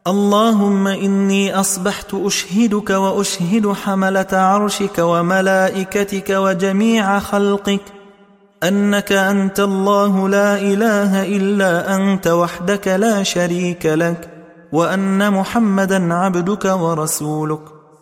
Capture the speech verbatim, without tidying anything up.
اللهم إني أصبحت أشهدك وأشهد حملة عرشك وملائكتك وجميع خلقك أنك أنت الله لا إله إلا أنت وحدك لا شريك لك، وأن محمدا عبدك ورسولك.